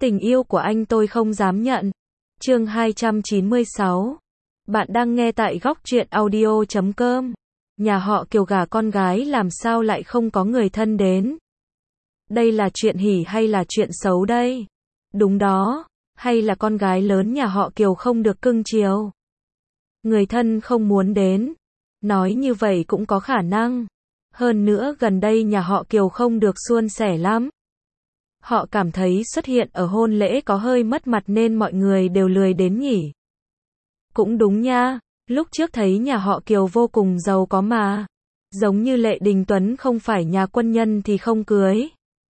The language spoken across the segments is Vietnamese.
Tình yêu của anh tôi không dám nhận. Chương 296. Bạn đang nghe tại góc truyện audio.com. Nhà họ Kiều gả con gái làm sao lại không có người thân đến? Đây là chuyện hỉ hay là chuyện xấu đây? Đúng đó, hay là con gái lớn nhà họ Kiều không được cưng chiều? Người thân không muốn đến. Nói như vậy cũng có khả năng. Hơn nữa gần đây nhà họ Kiều không được suôn sẻ lắm. Họ cảm thấy xuất hiện ở hôn lễ có hơi mất mặt nên mọi người đều lười đến nhỉ. Cũng đúng nha, lúc trước thấy nhà họ Kiều vô cùng giàu có mà. Giống như Lệ Đình Tuấn không phải nhà quân nhân thì không cưới.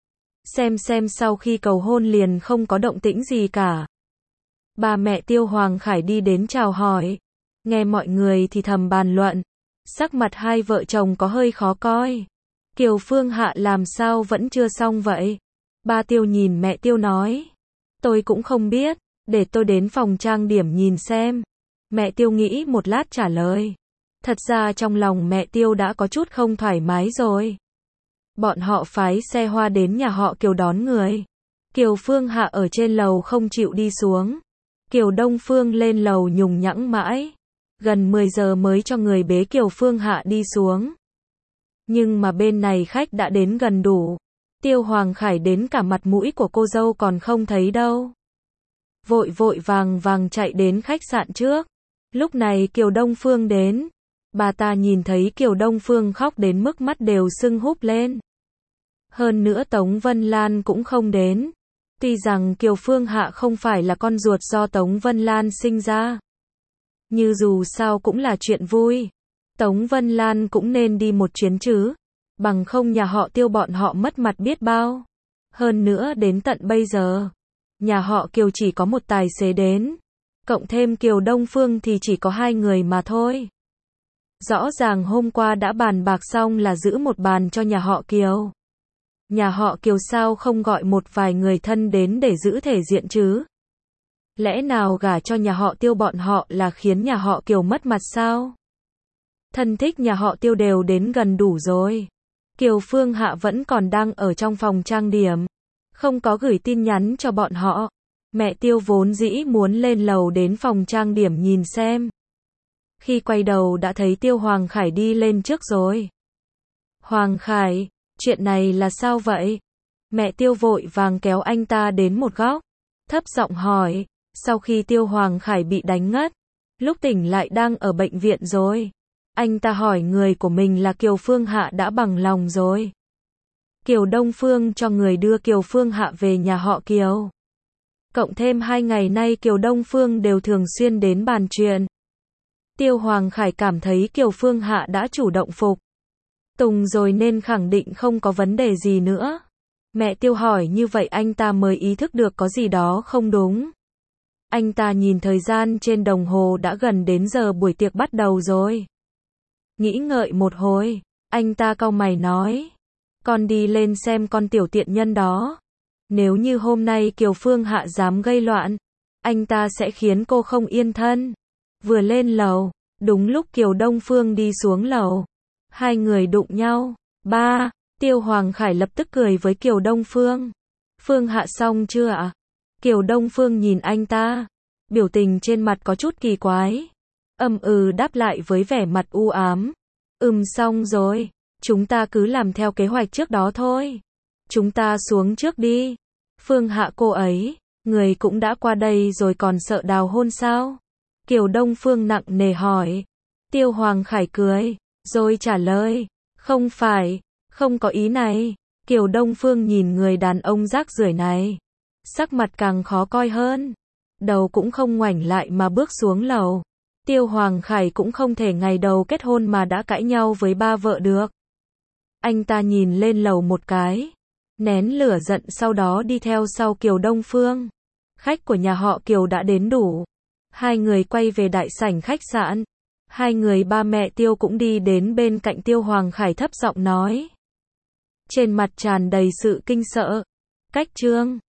Xem sau khi cầu hôn liền không có động tĩnh gì cả. Ba mẹ Tiêu Hoàng Khải đi đến chào hỏi. Nghe mọi người thì thầm bàn luận. Sắc mặt hai vợ chồng có hơi khó coi. Kiều Phương Hạ làm sao vẫn chưa xong vậy? Ba Tiêu nhìn mẹ Tiêu nói. Tôi cũng không biết, để tôi đến phòng trang điểm nhìn xem. Mẹ Tiêu nghĩ một lát trả lời. Thật ra trong lòng mẹ Tiêu đã có chút không thoải mái rồi. Bọn họ phái xe hoa đến nhà họ Kiều đón người. Kiều Phương Hạ ở trên lầu không chịu đi xuống. Kiều Đông Phương lên lầu nhùng nhãng mãi. Gần 10 giờ mới cho người bế Kiều Phương Hạ đi xuống. Nhưng mà bên này khách đã đến gần đủ. Tiêu Hoàng Khải đến cả mặt mũi của cô dâu còn không thấy đâu. Vội vàng chạy đến khách sạn trước. Lúc này Kiều Đông Phương đến. Bà ta nhìn thấy Kiều Đông Phương khóc đến mức mắt đều sưng húp lên. Hơn nữa Tống Vân Lan cũng không đến. Tuy rằng Kiều Phương Hạ không phải là con ruột do Tống Vân Lan sinh ra. Như dù sao cũng là chuyện vui. Tống Vân Lan cũng nên đi một chuyến chứ. Bằng không nhà họ Tiêu bọn họ mất mặt biết bao. Hơn nữa đến tận bây giờ, nhà họ Kiều chỉ có một tài xế đến. Cộng thêm Kiều Đông Phương thì chỉ có 2 người mà thôi. Rõ ràng hôm qua đã bàn bạc xong là giữ một bàn cho nhà họ Kiều. Nhà họ Kiều sao không gọi một vài người thân đến để giữ thể diện chứ? Lẽ nào gả cho nhà họ Tiêu bọn họ là khiến nhà họ Kiều mất mặt sao? Thân thích nhà họ Tiêu đều đến gần đủ rồi. Kiều Phương Hạ vẫn còn đang ở trong phòng trang điểm. Không có gửi tin nhắn cho bọn họ. Mẹ Tiêu vốn dĩ muốn lên lầu đến phòng trang điểm nhìn xem. Khi quay đầu đã thấy Tiêu Hoàng Khải đi lên trước rồi. Hoàng Khải, chuyện này là sao vậy? Mẹ Tiêu vội vàng kéo anh ta đến một góc. Thấp giọng hỏi. Sau khi Tiêu Hoàng Khải bị đánh ngất. Lúc tỉnh lại đang ở bệnh viện rồi. Anh ta hỏi người của mình là Kiều Phương Hạ đã bằng lòng rồi. Kiều Đông Phương cho người đưa Kiều Phương Hạ về nhà họ Kiều. Cộng thêm 2 ngày nay Kiều Đông Phương đều thường xuyên đến bàn chuyện. Tiêu Hoàng Khải cảm thấy Kiều Phương Hạ đã chủ động phục tùng rồi nên khẳng định không có vấn đề gì nữa. Mẹ Tiêu hỏi như vậy anh ta mới ý thức được có gì đó không đúng. Anh ta nhìn thời gian trên đồng hồ đã gần đến giờ buổi tiệc bắt đầu rồi. Nghĩ ngợi một hồi, anh ta cau mày nói. Con đi lên xem con tiểu tiện nhân đó. Nếu như hôm nay Kiều Phương Hạ dám gây loạn, anh ta sẽ khiến cô không yên thân. Vừa lên lầu, đúng lúc Kiều Đông Phương đi xuống lầu. 2 người đụng nhau. Ba, Tiêu Hoàng Khải lập tức cười với Kiều Đông Phương. Phương Hạ xong chưa ạ? Kiều Đông Phương nhìn anh ta. Biểu tình trên mặt có chút kỳ quái. Đáp lại với vẻ mặt u ám. Xong rồi. Chúng ta cứ làm theo kế hoạch trước đó thôi. Chúng ta xuống trước đi. Phương Hạ cô ấy, người cũng đã qua đây rồi còn sợ đào hôn sao? Kiều Đông Phương nặng nề hỏi. Tiêu Hoàng Khải cười, rồi trả lời. Không phải, không có ý này. Kiều Đông Phương nhìn người đàn ông rác rưởi này. Sắc mặt càng khó coi hơn. Đầu cũng không ngoảnh lại mà bước xuống lầu. Tiêu Hoàng Khải cũng không thể ngày đầu kết hôn mà đã cãi nhau với ba vợ được. Anh ta nhìn lên lầu một cái. Nén lửa giận sau đó đi theo sau Kiều Đông Phương. Khách của nhà họ Kiều đã đến đủ. 2 người quay về đại sảnh khách sạn. 2 người ba mẹ Tiêu cũng đi đến bên cạnh Tiêu Hoàng Khải thấp giọng nói. Trên mặt tràn đầy sự kinh sợ. Cách trương.